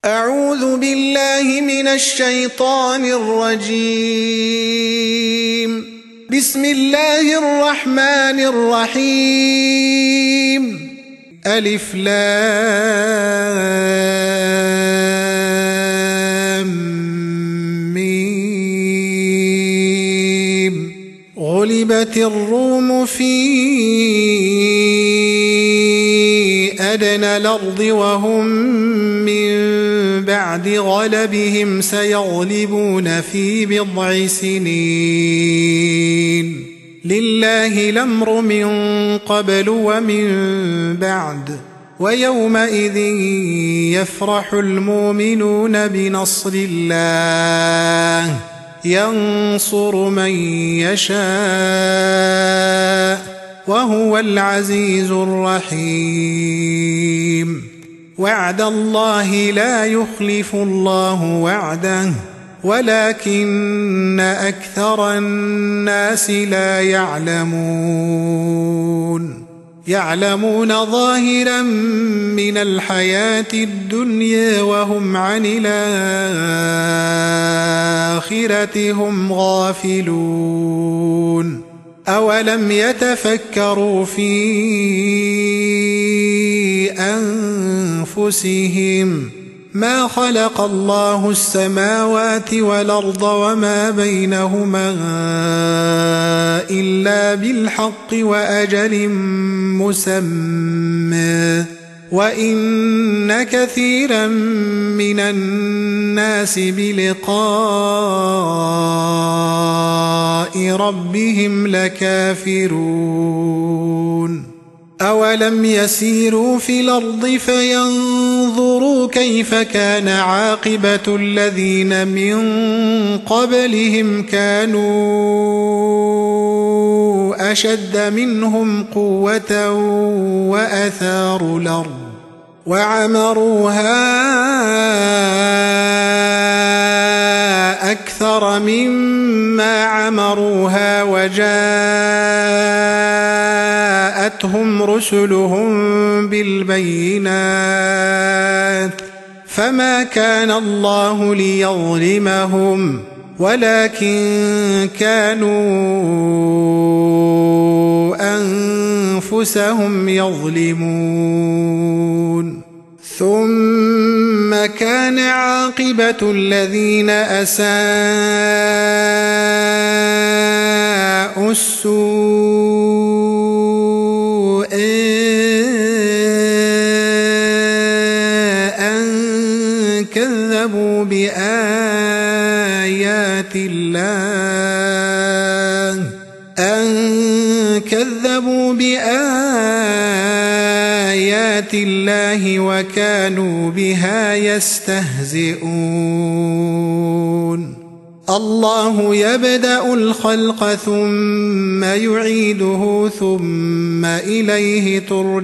أعوذ بالله من الشيطان الرجيم. بسم الله الرحمن الرحيم. ألف لام ميم. غلبت الروم في أدنى الأرض وهم من بعد غلبهم سيغلبون في بضع سنين. لله الأمر من قبل ومن بعد، ويومئذ يفرح المؤمنون بنصر الله ينصر من يشاء وهو العزيز الرحيم. وعد الله لا يخلف الله وعده ولكن أكثر الناس لا يعلمون ظاهرا من الحياة الدنيا وهم عن الآخرة هم غافلون. أولم يتفكروا في أنفسهم ما خلق الله السماوات والأرض وما بينهما إلا بالحق وأجل مسمى، وإن كثيرا من الناس بلقاء ربهم لكافرون. أولم يسيروا في الأرض فينظروا كيف كان عاقبة الذين من قبلهم كانوا أشد منهم قوة وأثاروا الأرض وعمروها أكثر مما عمروها وجاءتهم رسلهم بالبينات فما كان الله ليظلمهم ولكن كانوا أنفسهم يظلمون. ثم كان عاقبة الذين أساءوا السوء أن كذبوا بآيات الله وكانوا بها يستهزئون. الله يبدأ الخلق ثم يعيده ثم إليه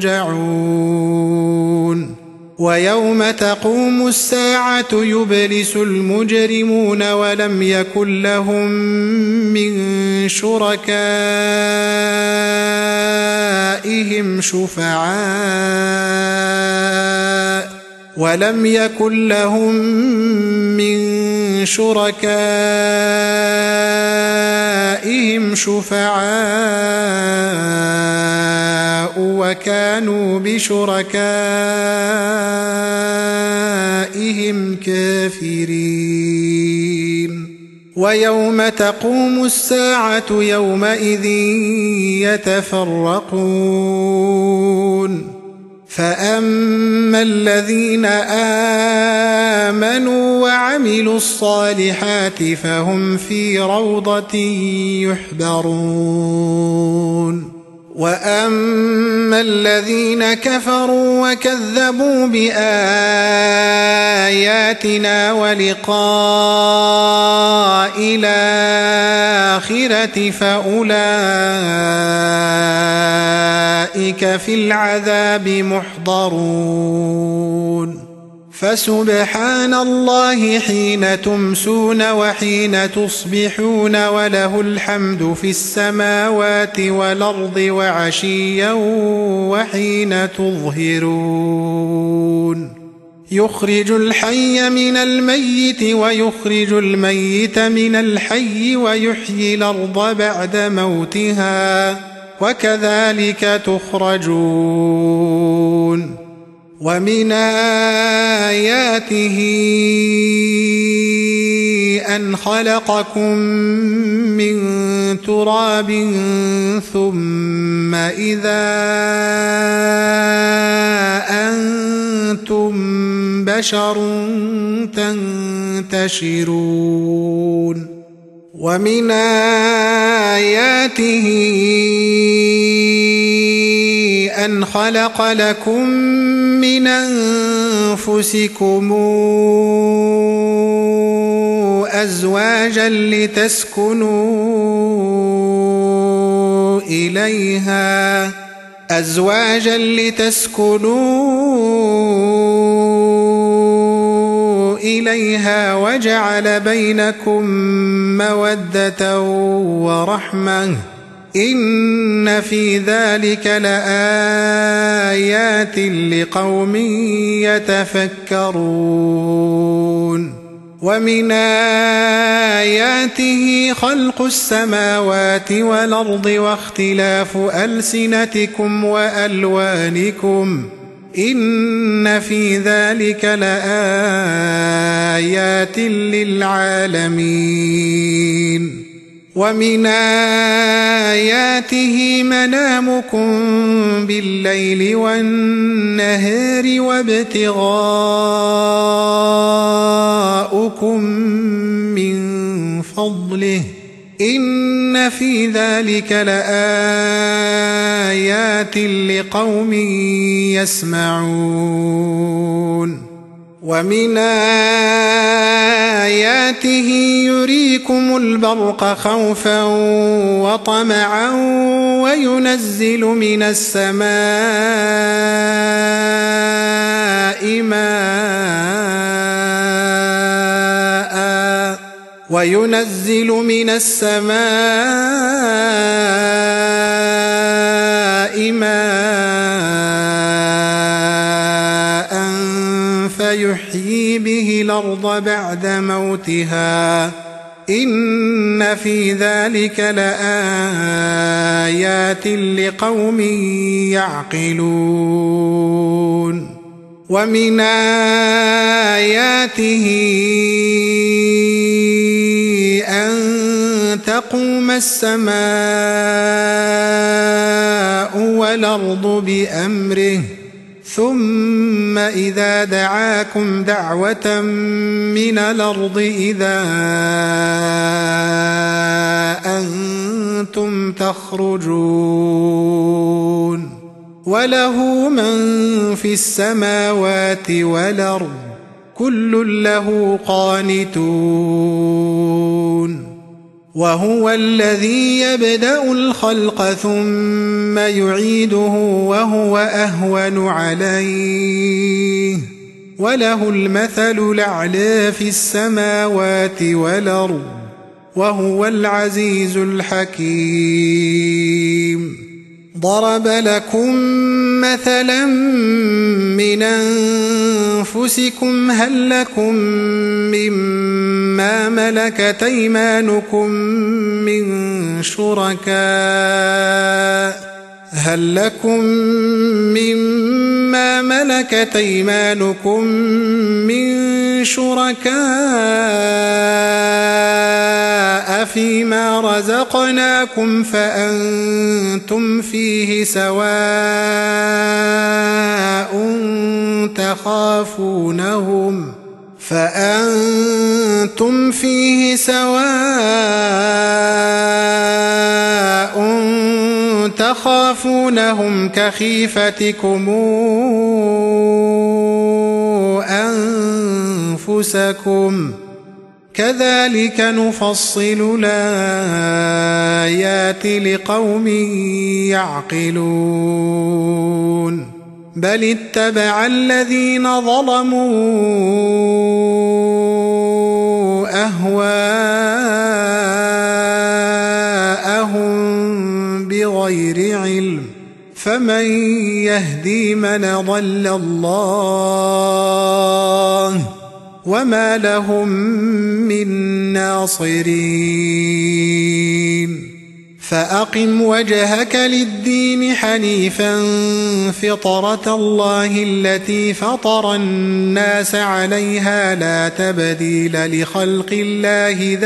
ترجعون. ويوم تقوم الساعة يبلس المجرمون ولم يكن لهم من شركائهم شفعاء وكانوا بشركائهم كافرين. ويوم تقوم الساعة يومئذ يتفرقون. فأما الذين آمنوا وعملوا الصالحات فهم في روضة يحبرون. وأما الذين كفروا وكذبوا بآياتنا ولقاء الآخرة فأولئك في العذاب محضرون. فسبحان الله حين تمسون وحين تصبحون وله الحمد في السماوات والأرض وعشيا وحين تظهرون. يخرج الحي من الميت ويخرج الميت من الحي ويحيي الأرض بعد موتها وكذلك تخرجون ومن آياته أن خلقكم من تراب ثم إذا أنتم بشر تنتشرون ومن آياته أن خلق لكم من أنفسكم أزواجا لتسكنوا إليها وجعل بينكم مودة ورحمة إن في ذلك لآيات لقوم يتفكرون ومن آياته خلق السماوات والأرض واختلاف ألسنتكم وألوانكم إن في ذلك لآيات للعالمين ومن آياته منامكم بالليل والنهار وابتغاؤكم من فضله إن في ذلك لآيات لقوم يسمعون ومن آياته يريكم البرق خوفا وطمعا وينزل من السماء ماء فيحيي به الأرض بعد موتها إن في ذلك لآيات لقوم يعقلون ومن آياته أن تقوم السماء والأرض بأمره ثم إذا دعاكم دعوة من الأرض إذا أنتم تخرجون وله من في السماوات والأرض كل له قانتون وهو الذي يبدأ الخلق ثم يعيده وهو أهون عليه وله المثل الأعلى في السماوات والأرض وهو العزيز الحكيم ضرب لكم مثلا من أنفسكم هل لكم مما ملكت أيمانكم من شركاء فيما رزقناكم فأنتم فيه سواء تخافونهم كخيفتكم أنفسكم كذلك نفصل الآيات لقوم يعقلون بل اتبع الذين ظلموا أهواءهم بغير علم فمن يهدي من ضل الله وما لهم من ناصرين فأقم وجهك للدين حنيفا فطرة الله التي فطر الناس عليها لا تبديل لخلق الله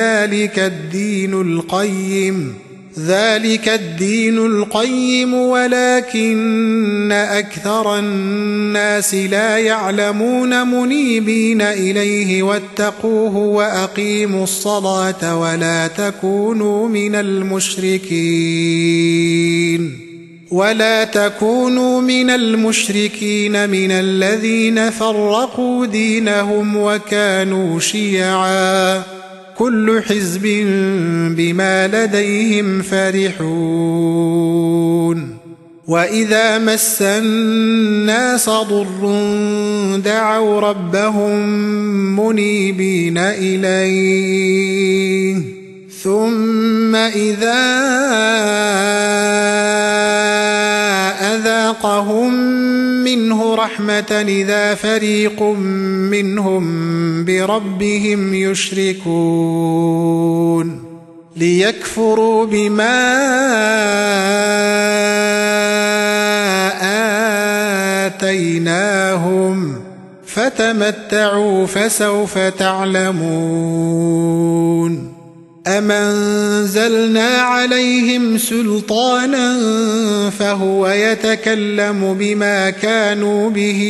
ذلك الدين القيم ولكن أكثر الناس لا يعلمون منيبين إليه واتقوه وأقيموا الصلاة ولا تكونوا من المشركين من الذين فرقوا دينهم وكانوا شيعا كل حزب بما لديهم فرحون وإذا مس الناس ضر دعوا ربهم منيبين إليه ثم إذا أذاقهم منه رحمة إذا فريق منهم بربهم يشركون ليكفروا بما آتيناهم فتمتعوا فسوف تعلمون أم أنزلنا عليهم سلطانا فهو يتكلم بما كانوا به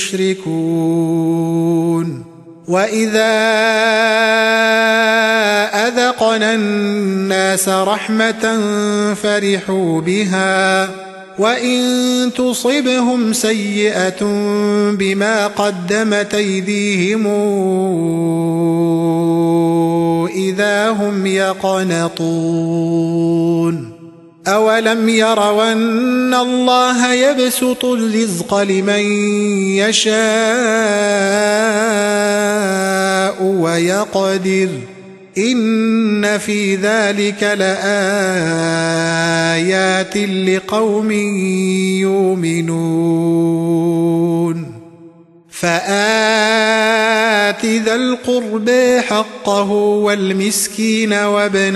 يشركون وإذا أذقنا الناس رحمة فرحوا بها وإن تصبهم سيئة بما قدمت أيديهم إذا هم يقنطون أولم يروا أن الله يبسط الرزق لمن يشاء ويقدر إن في ذلك لآيات لقوم يؤمنون فآت ذا القربى حقه والمسكين وابن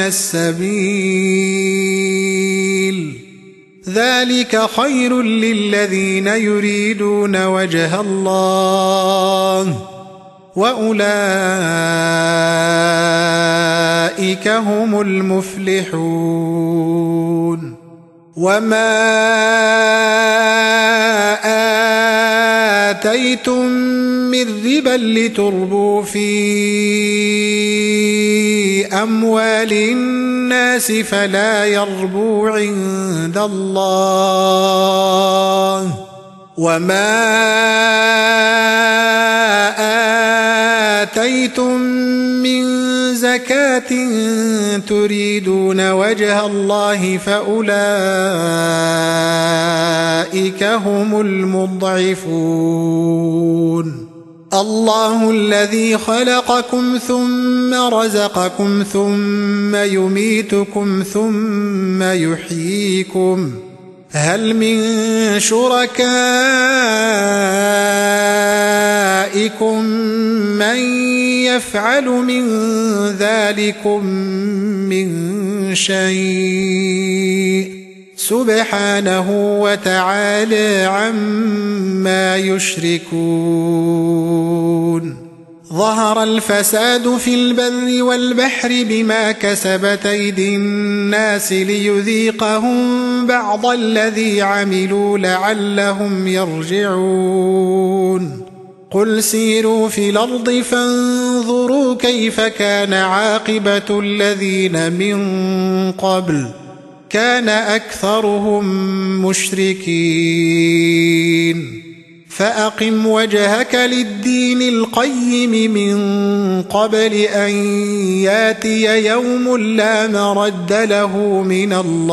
السبيل ذلك خير للذين يريدون وجه الله وأولئك هم المفلحون وما آتيتم من ربا لتربوا في أموال الناس فلا يربو عند الله وما آتيتم من زكاة تريدون وجه الله فأولئك هم المضعفون الله الذي خلقكم ثم رزقكم ثم يميتكم ثم يحييكم هل من شركائكم من يفعل من ذلكم من شيء سبحانه وتعالى عما يشركون ظهر الفساد في البر والبحر بما كسبت أيدي الناس ليذيقهم بعض الذي عملوا لعلهم يرجعون قل سيروا في الأرض فانظروا كيف كان عاقبة الذين من قبل كان أكثرهم مشركين فأقم وجهك للدين القيم من قبل أن ياتي يوم لا مرد له من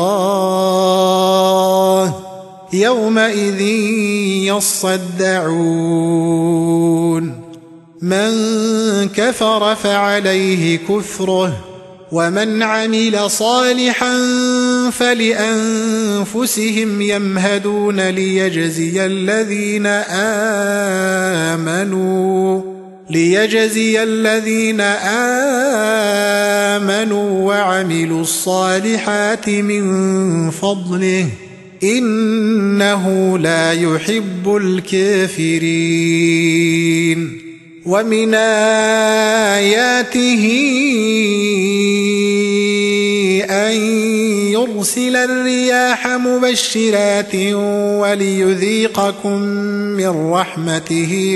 الله يومئذ يصدعون من كفر فعليه كفره ومن عمل صالحا فلأنفسهم يمهدون ليجزي الذين آمنوا وعملوا الصالحات من فضله إنه لا يحب الكافرين. ومن آياته أن يرسل الرياح مبشرات وليذيقكم من رحمته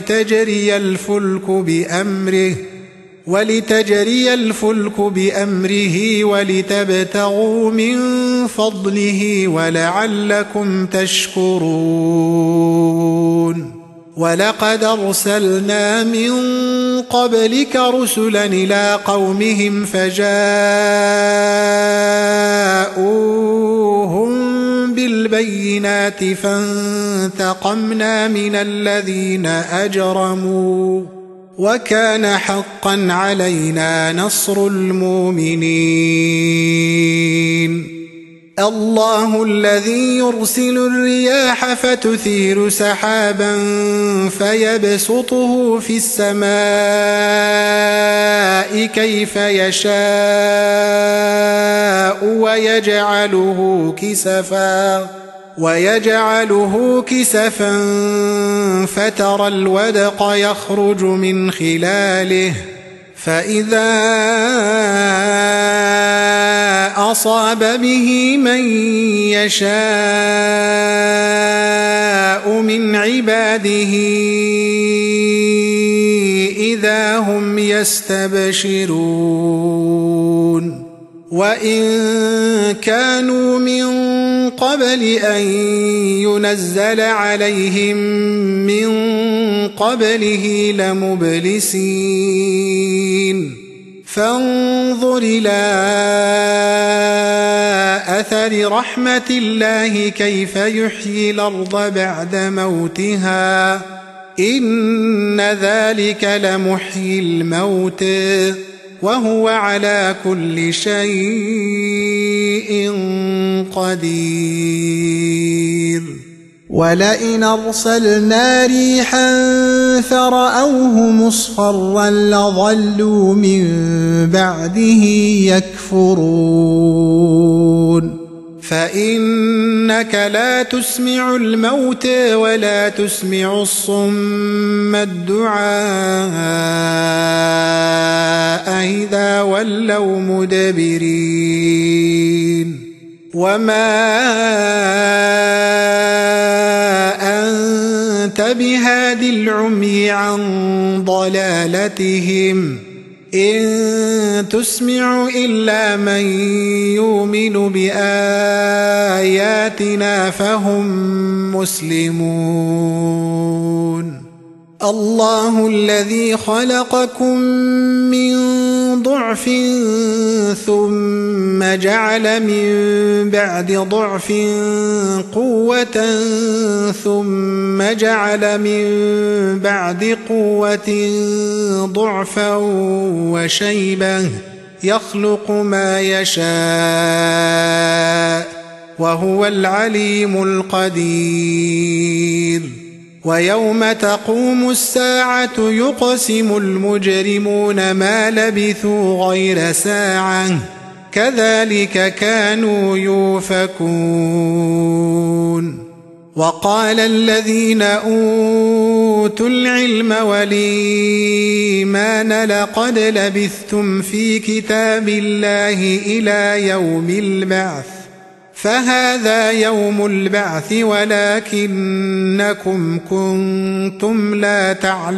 ولتجري الفلك بأمره ولتبتغوا من فضله ولعلكم تشكرون. ولقد أرسلنا من قبلك رسلا إلى قومهم فجاءوهم بالبينات فانتقمنا من الذين أجرموا وكان حقا علينا نصر المؤمنين. الله الذي يرسل الرياح فتثير سحابا فيبسطه في السماء كيف يشاء ويجعله كسفا فترى الودق يخرج من خلاله فإذا أصاب به من يشاء من عباده إذا هم يستبشرون. وإن كانوا من قبل أن ينزل عليهم من قبله لمبلسين. فانظر إلى أثر رحمة الله كيف يحيي الأرض بعد موتها إن ذلك لمحيي الموت وهو على كل شيء قدير. ولئن أرسلنا ريحا فرأوه مصفرا لظلوا من بعده يكفرون. فإنك لا تسمع الموت ولا تسمع الصم الدعاء إذا ولوا مدبرين. وما أنت بهاد العمي عن ضلالتهم إن تسمع إلا من يؤمن بآياتنا فهم مسلمون. الله الذي خلقكم من ضعف ثم جعل من بعد ضعف قوة ثم جعل من بعد قوة ضعفا وشيبة يخلق ما يشاء وهو العليم القدير. ويوم تقوم الساعة يقسم المجرمون ما لبثوا غير ساعة كذلك كانوا يؤفكون. وقال الذين أوتوا العلم والإيمان لقد لبثتم في كتاب الله إلى يوم البعث فهذا يوم البعث ولكنكم كنتم لا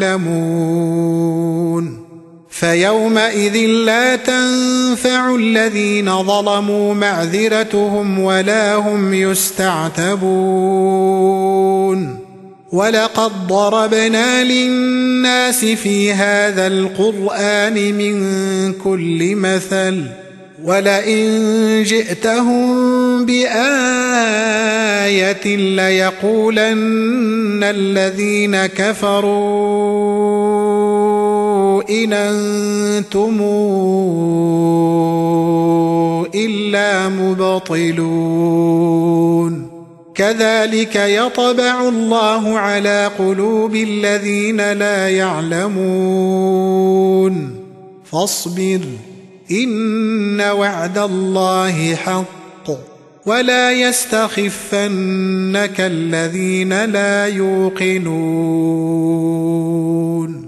تعلمون. فيومئذ لا تنفع الذين ظلموا معذرتهم ولا هم يستعتبون. ولقد ضربنا للناس في هذا القرآن من كل مثل ولئن جئتهم بآية ليقولن الذين كفروا إن أنتم إلا مبطلون كذلك يطبع الله على قلوب الذين لا يعلمون فاصبر إن وعد الله حق ولا يستخفنك الذين لا يوقنون